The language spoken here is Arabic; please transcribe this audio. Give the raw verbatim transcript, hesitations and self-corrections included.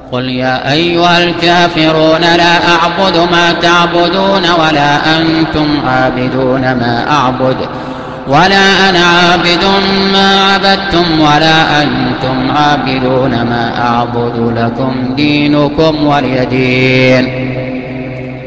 قل يا أيها الكافرون لا أعبد ما تعبدون ولا أنتم عابدون ما أعبد ولا أنا عابد ما عبدتم ولا أنتم عابدون ما أعبد لكم دينكم ولي دين.